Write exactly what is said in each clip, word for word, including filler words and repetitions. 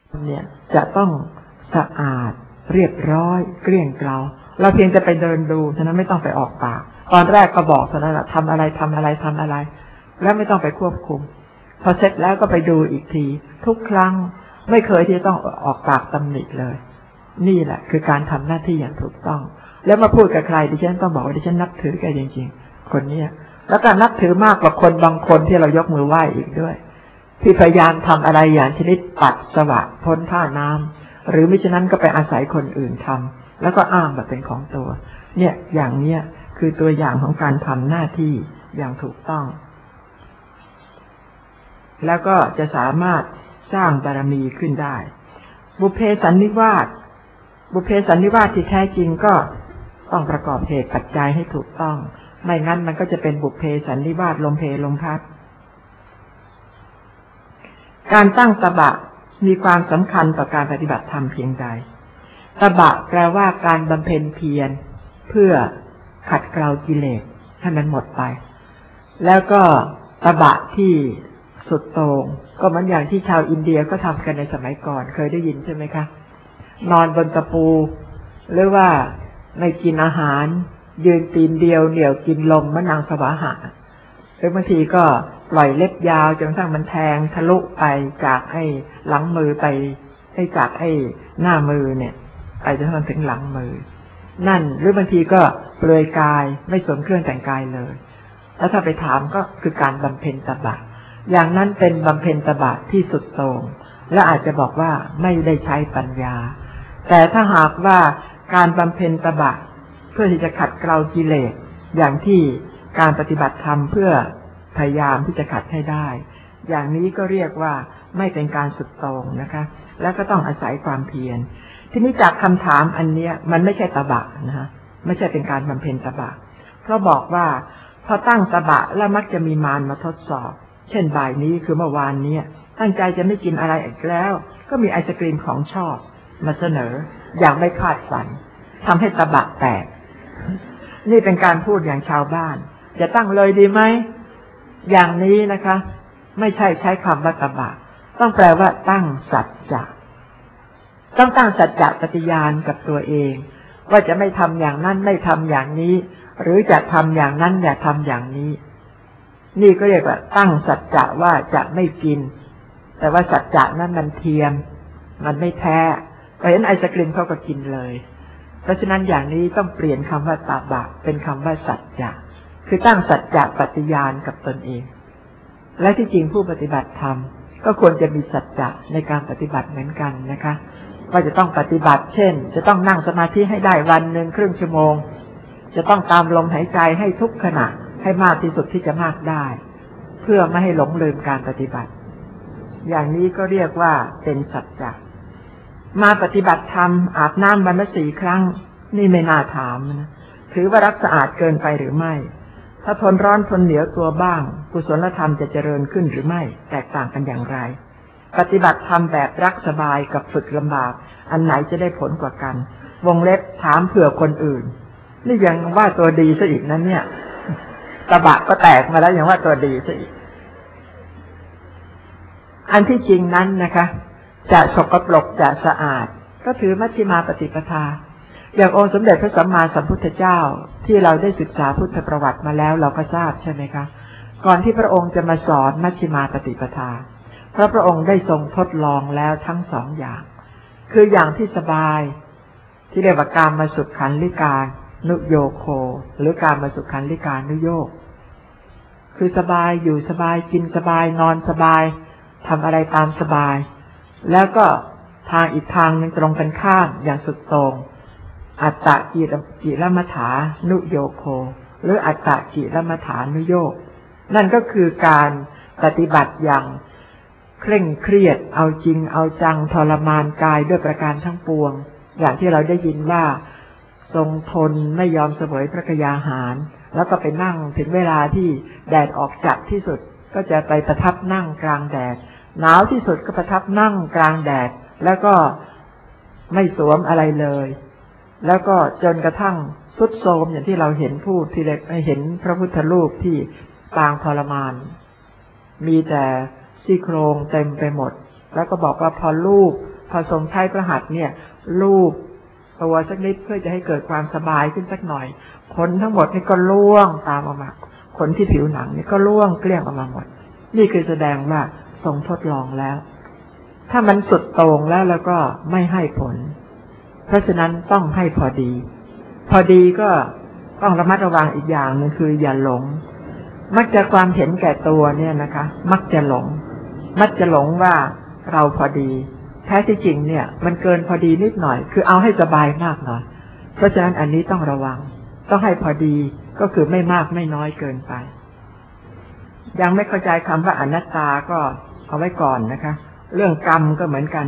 เนี่ยจะต้องสะอาดเรียบร้อยเกลี้ยงเกลาเราเพียงจะไปเดินดูฉะนั้นไม่ต้องไปออกปากตอนแรกก็บอกเท่านั้นแหละทำอะไรทำอะไรทำอะไรแล้วไม่ต้องไปควบคุมพอเสร็จแล้วก็ไปดูอีกทีทุกครั้งไม่เคยที่จะต้องออกปากตำหนิเลยนี่แหละคือการทำหน้าที่อย่างถูกต้องแล้วมาพูดกับใครดิฉันต้องบอกว่าดิฉันนับถือแกจริงๆคนนี้แล้วการนับถือมากกว่าคนบางคนที่เรายกมือไหว้อีกด้วยที่พยายามทำอะไรอย่างชนิดปัดสวะพ้นท่าน้ำหรือมิฉะนั้นก็ไปอาศัยคนอื่นทำแล้วก็อ้างแบบเป็นของตัวเนี่ยอย่างเนี้ยคือตัวอย่างของการทำหน้าที่อย่างถูกต้องแล้วก็จะสามารถสร้างบารมีขึ้นได้บุพเพสันนิวาสบุพเพสันนิวาสที่แท้จริงก็ต้องประกอบเหตุปัจจัยให้ถูกต้องไม่งั้นมันก็จะเป็นบุพเพสันนิวาสลมเพลมพัดการตั้งตบะมีความสำคัญต่อการปฏิบัติธรรมเพียงใดตบะแปลว่าการบำเพ็ญเพียรเพื่อขัดเกลากิเลสให้มันหมดไปแล้วก็ตบะที่สุดโต่งก็เหมือนอย่างที่ชาวอินเดียก็ทำกันในสมัยก่อนเคยได้ยินใช่ไหมคะนอนบนตะปูหรือว่าไม่กินอาหารยืนตีนเดียวเหนี่ยวกินลมมะนางสวาหะหรือบางทีก็ปล่อยเล็บยาวจนกระทั่งมันแทงทะลุไปจากไอ้หลังมือไปให้จากไอ้หน้ามือเนี่ยไปจนถึงหลังมือนั่นหรือบางทีก็เปลือยกายไม่สวมเครื่องแต่งกายเลยแล้วถ้าไปถามก็คือการบำเพ็ญตบะอย่างนั้นเป็นบำเพ็ญตบะที่สุดโต่งและอาจจะบอกว่าไม่ได้ใช้ปัญญาแต่ถ้าหากว่าการบำเพ็ญตบะเพื่อที่จะขัดเกลากิเลสอย่างที่การปฏิบัติธรรมเพื่อพยายามที่จะขัดให้ได้อย่างนี้ก็เรียกว่าไม่เป็นการสุดโต่งนะคะแล้วก็ต้องอาศัยความเพียรทีนี้จากคำถามอันเนี้ยมันไม่ใช่ตบะนะฮะไม่ใช่เป็นการบำเพ็ญตบะเพราะบอกว่าพอตั้งตบะแล้วมักจะมีมารมาทดสอบเช่นบ่ายนี้คือเมื่อวานนี้ตั้งใจจะไม่กินอะไรอีกแล้วก็มีไอศกรีมของชอบมาเสนออย่างไม่คาดฝันทำให้ตบะแตกนี่เป็นการพูดอย่างชาวบ้านจะตั้งเลยดีไหมอย่างนี้นะคะไม่ใช่ใช้คำว่าตบะต้องแปลว่าตั้งสัจจะต้องตั้งสัจจะปฏิญาณกับตัวเองว่าจะไม่ทำอย่างนั้นไม่ทำอย่างนี้หรือจะทำอย่างนั้นอย่าทำอย่างนี้นี่ก็เรียกว่าตั้งสัจจะว่าจะไม่กินแต่ว่าสัจจะนั้นมันเทียมมันไม่แท้เพราะฉะนั้นไอศกรีมเขาก็กินเลยเพราะฉะนั้นอย่างนี้ต้องเปลี่ยนคำว่าตบะเป็นคำว่าสัจจะคือตั้งสัจจะปฏิญาณกับตนเองและที่จริงผู้ปฏิบัติธรรมก็ควรจะมีสัจจะในการปฏิบัติเหมือนกันนะคะว่าจะต้องปฏิบัติเช่นจะต้องนั่งสมาธิให้ได้วันหนึ่งครึ่งชั่วโมงจะต้องตามลมหายใจให้ทุกขณะให้มากที่สุดที่จะมากได้เพื่อไม่ให้หลงลืมการปฏิบัติอย่างนี้ก็เรียกว่าเป็นสัจจะมาปฏิบัติธรรมอาบน้ำวันละสี่ครั้งนี่ไม่น่าถามนะถือว่ารักสะอาดเกินไปหรือไม่ถ้าทนร้อนทนเหนียวตัวบ้างกุศลธรรมจะเจริญขึ้นหรือไม่แตกต่างกันอย่างไรปฏิบัติธรรมแบบรักสบายกับฝึกลำบากอันไหนจะได้ผลกว่ากันวงเล็บถามเผื่อคนอื่นนี่ยังว่าตัวดีซะอีกนั้นเนี่ยตบะก็แตกมาแล้วยังว่าตัวดีซะอีกอันที่จริงนั้นนะคะจะสกปรกจะสะอาดก็ถือมัชฌิมาปฏิปทาอย่างองค์สมเด็จพระสัมมาสัมพุทธเจ้าที่เราได้ศึกษาพุทธประวัติมาแล้วเราก็ทราบใช่ไหมคะก่อนที่พระองค์จะมาสอนมัชฌิมาปฏิปทาเพราะพระองค์ได้ทรงทดลองแล้วทั้งสองอย่างคืออย่างที่สบายที่เรียกว่ากามสุขขันลิกานุโยโคหรือกามสุขขันลิกานุโยคคือสบายอยู่สบายกินสบายนอนสบายทำอะไรตามสบายแล้วก็ทางอีกทางหนึ่งตรงกันข้ามอย่างสุดโต่งอัตตะกิจิรมัฏฐานุโยโคหรืออัตตะกิรมัฏฐานุโยคนั่นก็คือการปฏิบัติอย่างเคร่งเครียดเอาจริงเอาจังทรมานกายด้วยประการทั้งปวงอย่างที่เราได้ยินว่าทรงทนไม่ยอมเสวยพระกยาหารแล้วก็ไปนั่งถึงเวลาที่แดดออกจัดที่สุดก็จะไปประทับนั่งกลางแดดหนาวที่สุดก็ประทับนั่งกลางแดดแล้วก็ไม่สวมอะไรเลยแล้วก็จนกระทั่งทรุดโทรมอย่างที่เราเห็นพูดที่เล็กเห็นพระพุทธรูปที่ปางทรมานมีแต่ซี่โครงเต็มไปหมดแล้วก็บอกว่าพอรูปพอทรงใช้พระหัตถ์เนี่ยลูบตัวสักนิดเพื่อจะให้เกิดความสบายขึ้นสักหน่อยขนทั้งหมดนี่ก็ล่วงตามออกมาขนที่ผิวหนังนี่ก็ล่วงเกลี้ยงออกมาหมดนี่คือแสดงว่าทรงทดลองแล้วถ้ามันสุดโต่งแล้วแล้วก็ไม่ให้ผลเพราะฉะนั้นต้องให้พอดีพอดีก็ต้องระมัดระวังอีกอย่างหนึ่งคืออย่าหลงมักจะความเห็นแก่ตัวเนี่ยนะคะมักจะหลงมักจะหลงว่าเราพอดีแท้ที่จริงเนี่ยมันเกินพอดีนิดหน่อยคือเอาให้สบายมากหน่อยเพราะฉะนั้นอันนี้ต้องระวังต้องให้พอดีก็คือไม่มากไม่น้อยเกินไปยังไม่เข้าใจคำว่าอนัตตาก็เอาไว้ก่อนนะคะเรื่องกรรมก็เหมือนกัน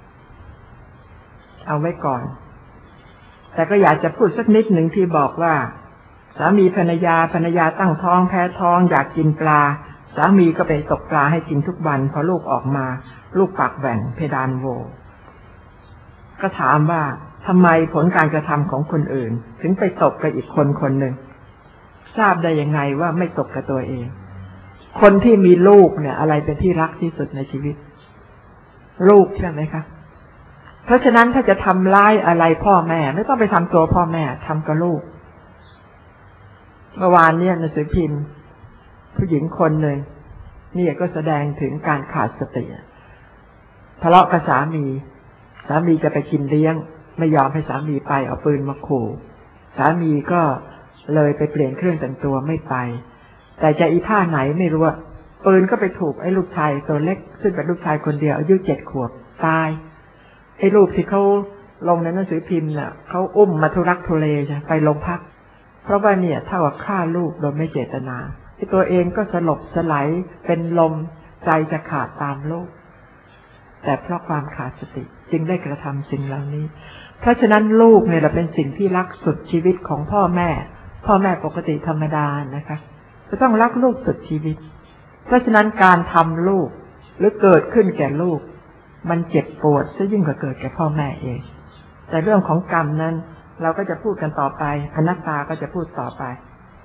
เอาไว้ก่อนแต่ก็อยากจะพูดสักนิดหนึ่งที่บอกว่าสามีภรรยาภรรยาตั้งท้องแพ้ท้องอยากกินปลาสามีก็ไปตกปลาให้กินทุกวันพอลูกออกมาลูกปากแหว่งเพดานโหวก็ถามว่าทำไมผลการกระทำของคนอื่นถึงไปตกกับอีกคนคนหนึ่งทราบได้ยังไงว่าไม่ตกกับตัวเองคนที่มีลูกเนี่ยอะไรเป็นที่รักที่สุดในชีวิตลูกใช่ไหมคะเพราะฉะนั้นถ้าจะทำร้ายอะไรพ่อแม่ไม่ต้องไปทำตัวพ่อแม่ทำกับลูกเมื่อวานเนี่ยหนังสือพิมพ์ผู้หญิงคนหนึ่งนี่ก็แสดงถึงการขาดสติทะเลาะกับสามีสามีจะไปกินเลี้ยงไม่ยอมให้สามีไปเอาปืนมาขู่สามีก็เลยไปเปลี่ยนเครื่องแต่งตัวไม่ไปแต่จะอีท่าไหนไม่รู้ว่าปืนก็ไปถูกไอ้ลูกชายตัวเล็กซึ่งเป็นลูกชายคนเดียวอายุเจ็ดขวบตายไอ้รูปที่เขาลงในหนังสือพิมพ์น่ะเขาอุ้มมาทุรักทุเลใช่ไปโรงพักเพราะว่าเนี่ยเท่ากับฆ่าลูกโดยไม่เจตนาไอ้ตัวเองก็สลบสลายเป็นลมใจจะขาดตามลูกแต่เพราะความขาดสติจึงได้กระทำสิ่งเหล่านี้เพราะฉะนั้นลูกเนี่ยแหละเป็นสิ่งที่รักสุดชีวิตของพ่อแม่พ่อแม่ปกติธรรมดานะคะจะต้องรักลูกสุดชีวิตเพราะฉะนั้นการทำลูกหรือเกิดขึ้นแก่ลูกมันเจ็บปวดซะยิ่งกว่าเกิดแก่พ่อแม่เองแต่เรื่องของกรรมนั้นเราก็จะพูดกันต่อไปอนัตตาก็จะพูดต่อไป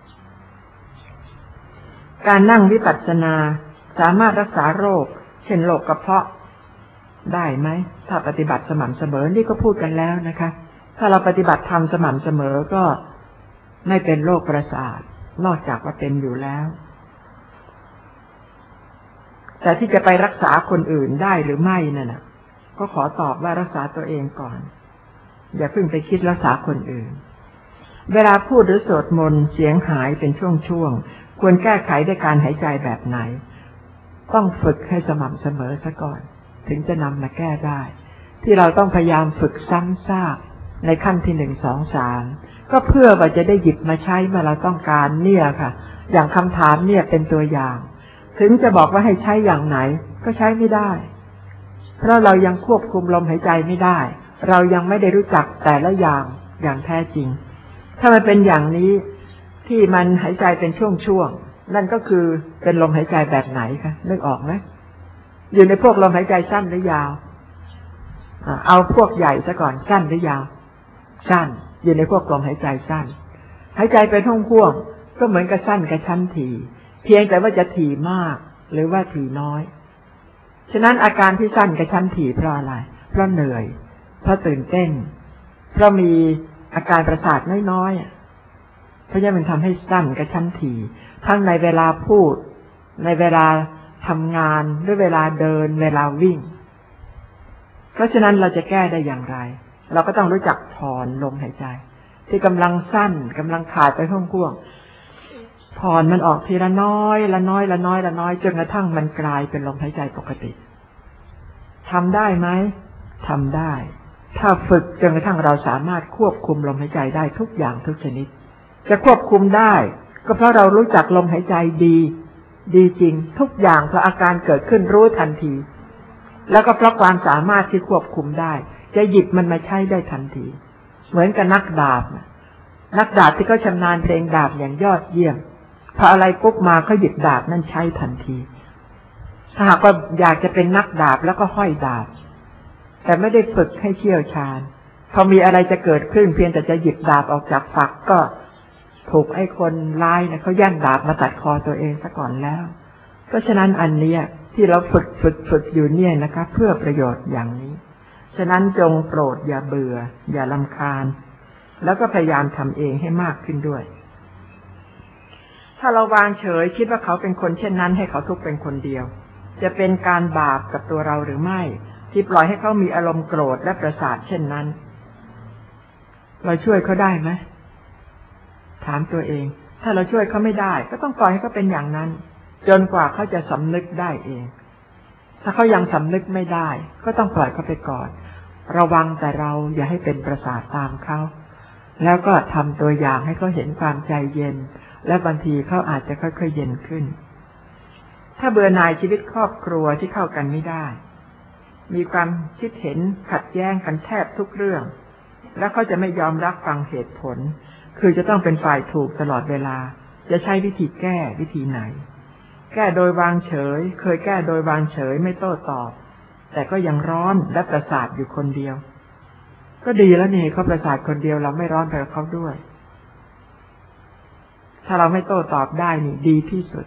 การนั่งวิปัสสนาสามารถรักษาโรคเช่นโรคกระเพาะได้ไหมถ้าปฏิบัติสม่ำเสมอนี่ก็พูดกันแล้วนะคะถ้าเราปฏิบัติธรรมสม่ำเสมอก็ไม่เป็นโรคประสาทนอกจากว่าเป็นอยู่แล้วแต่ที่จะไปรักษาคนอื่นได้หรือไม่นั่นน่ะก็ขอตอบว่ารักษาตัวเองก่อนอย่าเพิ่งไปคิดรักษาคนอื่นเวลาพูดหรือสวดมนต์เสียงหายเป็นช่วงๆควรแก้ไขด้วยการหายใจแบบไหนต้องฝึกให้สม่ำเสมอซะก่อนถึงจะนำมาแก้ได้ที่เราต้องพยายามฝึกซ้ำซากในขั้นที่หนึ่งสองสามก็เพื่อว่าจะได้หยิบมาใช้เมื่อเราต้องการเนี่ยค่ะอย่างคำถามเนี่ยเป็นตัวอย่างถึงจะบอกว่าให้ใช้อย่างไหนก็ใช้ไม่ได้เพราะเรายังควบคุมลมหายใจไม่ได้เรายังไม่ได้รู้จักแต่ละอย่างอย่างแท้จริงถ้ามันเป็นอย่างนี้ที่มันหายใจเป็นช่วงๆนั่นก็คือเป็นลมหายใจแบบไหนคะนึกออกไหมอยู่ในพวกลมหายใจสั้นหรือยาวเอาพวกใหญ่ซะก่อนสั้นหรือยาวสั้นอยู่ในพวกลมหายใจสั้นหายใจเป็นห่วงๆก็เหมือนกับสั้นกับชั้นถี่เพียงแต่ว่าจะถี่มากหรือว่าถี่น้อยฉะนั้นอาการที่สั้นกับชั้นถี่เพราะอะไรเพราะเหนื่อยเพราะตื่นเต้นเพราะมีอาการประสาทน้อยๆเพราะฉะนั้นมันทำให้สั้นกับชั้นถี่ทั้งในเวลาพูดในเวลาทำงานหรือเวลาเดินเวลาวิ่งเพราะฉะนั้นเราจะแก้ได้อย่างไรเราก็ต้องรู้จักผ่อนลมหายใจที่กำลังสั้นกำลังขาดไปห่วงๆผ่อนมันออกทีละน้อยละน้อยละน้อยละน้อยจนกระทั่งมันกลายเป็นลมหายใจปกติทำได้ไหมทำได้ถ้าฝึกจนกระทั่งเราสามารถควบคุมลมหายใจได้ทุกอย่างทุกชนิดจะควบคุมได้ก็เพราะเรารู้จักลมหายใจดีดีจริงทุกอย่างพออาการเกิดขึ้นรู้ทันทีแล้วก็เพราะความสามารถที่ควบคุมได้จะหยิบมันมาใช้ได้ทันทีเหมือนกับนักดาบนักดาบที่เขาชำนาญเพลงดาบอย่างยอดเยี่ยมพออะไรปุ๊บมาเขาหยิบดาบนั่นใช้ทันทีถ้าหากว่าอยากจะเป็นนักดาบแล้วก็ห้อยดาบแต่ไม่ได้ฝึกให้เชี่ยวชาญพอมีอะไรจะเกิดขึ้นเพียงแต่จะหยิบดาบออกจากฝักก็ถูกไอ้คนร้ายนะเขาแย่งดาบมาตัดคอตัวเองซะก่อนแล้วเพราะฉะนั้นอันนี้ที่เราฝึกฝึกฝึกอยู่เนี่ยนะคะเพื่อประโยชน์อย่างนี้ฉะนั้นจงโปรดอย่าเบื่ออย่ารำคาญแล้วก็พยายามทำเองให้มากขึ้นด้วยถ้าเราวางเฉยคิดว่าเขาเป็นคนเช่นนั้นให้เขาทุกข์เป็นคนเดียวจะเป็นการบาปกับตัวเราหรือไม่ที่ปล่อยให้เขามีอารมณ์โกรธและประสาทเช่นนั้นเราช่วยเขาได้ไหมถามตัวเองถ้าเราช่วยเขาไม่ได้ก็ต้องปล่อยให้เขาเป็นอย่างนั้นจนกว่าเขาจะสำนึกได้เองถ้าเขายังสำนึกไม่ได้ก็ต้องปล่อยเขาไปก่อนระวังแต่เราอย่าให้เป็นประสาทตามเขาแล้วก็ทำตัวอย่างให้เขาเห็นความใจเย็นและบางทีเขาอาจจะค่อยๆเย็นขึ้นถ้าเบื่อหน่ายชีวิตครอบครัวที่เข้ากันไม่ได้มีความคิดเห็นขัดแย้งกันแทบทุกเรื่องแล้วเขาจะไม่ยอมรับฟังเหตุผลคือจะต้องเป็นฝ่ายถูกตลอดเวลาจะใช้วิธีแก้วิธีไหนแก้โดยวางเฉยเคยแก้โดยวางเฉยไม่โต้ตอบแต่ก็ยังร้อนและประสาทอยู่คนเดียวก็ดีแล้วนี่เขาประสาทคนเดียวเราไม่ร้อนไปกับเขาด้วยถ้าเราไม่โต้ตอบได้นี่ดีที่สุด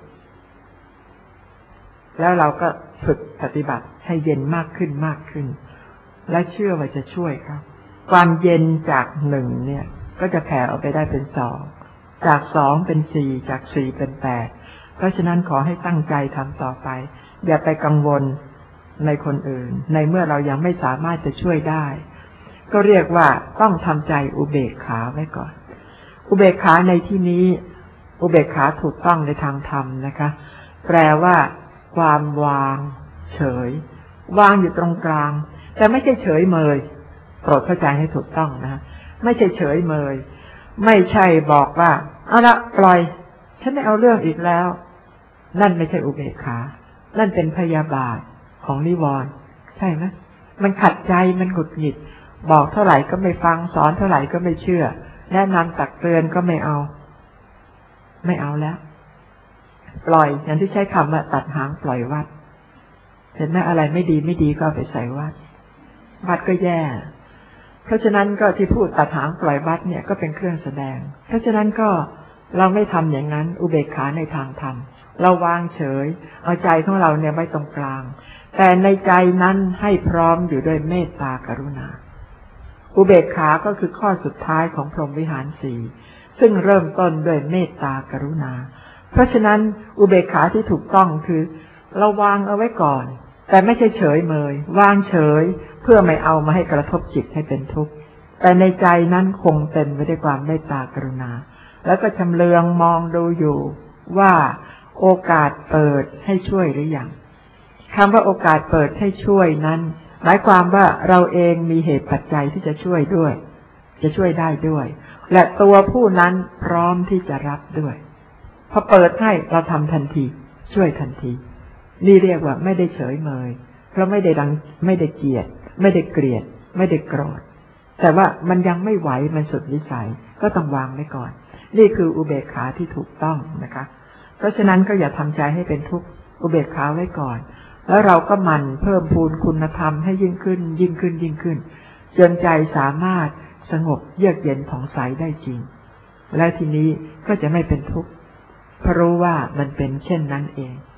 แล้วเราก็ฝึกปฏิบัติให้เย็นมากขึ้นมากขึ้นและเชื่อว่าจะช่วยครับความเย็นจากหนึ่งเนี่ยก็จะแผ่ออกไปได้เป็นสองจากสองเป็นสี่จากสี่เป็นแปดเพราะฉะนั้นขอให้ตั้งใจทำต่อไปอย่าไปกังวลในคนอื่นในเมื่อเรายังไม่สามารถจะช่วยได้ก็เรียกว่าต้องทำใจอุเบกขาไว้ก่อนอุเบกขาในที่นี้อุเบกขาถูกต้องในทางธรรมนะคะแปลว่าความวางเฉยวางอยู่ตรงกลางแต่ไม่ใช่เฉยเมยโปรดเข้าใจให้ถูกต้องนะไม่ใช่เฉยเมยไม่ใช่บอกว่าเอาละปล่อยฉันไม่เอาเรื่องอีกแล้วนั่นไม่ใช่อุเบกขานั่นเป็นพยาบาทของนิวรณ์ใช่ไหมมันขัดใจมันหงุดหงิดบอกเท่าไหร่ก็ไม่ฟังสอนเท่าไหร่ก็ไม่เชื่อแนะนำตักเตือนก็ไม่เอาไม่เอาแล้วปล่อยอย่างที่ใช้คำว่าตัดหางปล่อยวัดเห็นไหมอะไรไม่ดีไม่ดีก็เอาไปใส่วัดวัดก็แย่เพราะฉะนั้นก็ที่พูดตัดหางปล่อยวัดเนี่ยก็เป็นเครื่องแสดงเพราะฉะนั้นก็เราไม่ทำอย่างนั้นอุเบกขาในทางธรรมเราวางเฉยเอาใจของเราเนี่ยไว้ตรงกลางแต่ในใจนั้นให้พร้อมอยู่ด้วยเมตตากรุณาอุเบกขาก็คือข้อสุดท้ายของพรหมวิหารสี่ซึ่งเริ่มต้นด้วยเมตตากรุณาเพราะฉะนั้นอุเบกขาที่ถูกต้องคือเราวางเอาไว้ก่อนแต่ไม่ใช่เฉยเมยวางเฉยเพื่อไม่เอามาให้กระทบจิตให้เป็นทุกข์แต่ในใจนั้นคงเต็มไปด้วยความเมตตากรุณาแล้วก็ชำเลืองมองดูอยู่ว่าโอกาสเปิดให้ช่วยหรือยังคำว่าโอกาสเปิดให้ช่วยนั้นหมายความว่าเราเองมีเหตุปัจจัยที่จะช่วยด้วยจะช่วยได้ด้วยและตัวผู้นั้นพร้อมที่จะรับด้วยพอเปิดให้เราทำทันทีช่วยทันทีนี่เรียกว่าไม่ได้เฉยเมยเพราะไม่ได้ดังไม่ได้เกลียดไม่ได้เกลียดไม่ได้โกรธแต่ว่ามันยังไม่ไหวมันสุดวิสัยก็ต้องวางไว้ก่อนนี่คืออุเบกขาที่ถูกต้องนะคะเพราะฉะนั้นก็อย่าทำใจให้เป็นทุกข์อุเบกขาไว้ก่อนแล้วเราก็หมั่นเพิ่มพูนคุณธรรมให้ยิ่งขึ้นยิ่งขึ้นยิ่งขึ้นจนใจสามารถสงบเยือกเย็นผ่องใสได้จริงและทีนี้ก็จะไม่เป็นทุกข์เพราะรู้ว่ามันเป็นเช่นนั้นเอง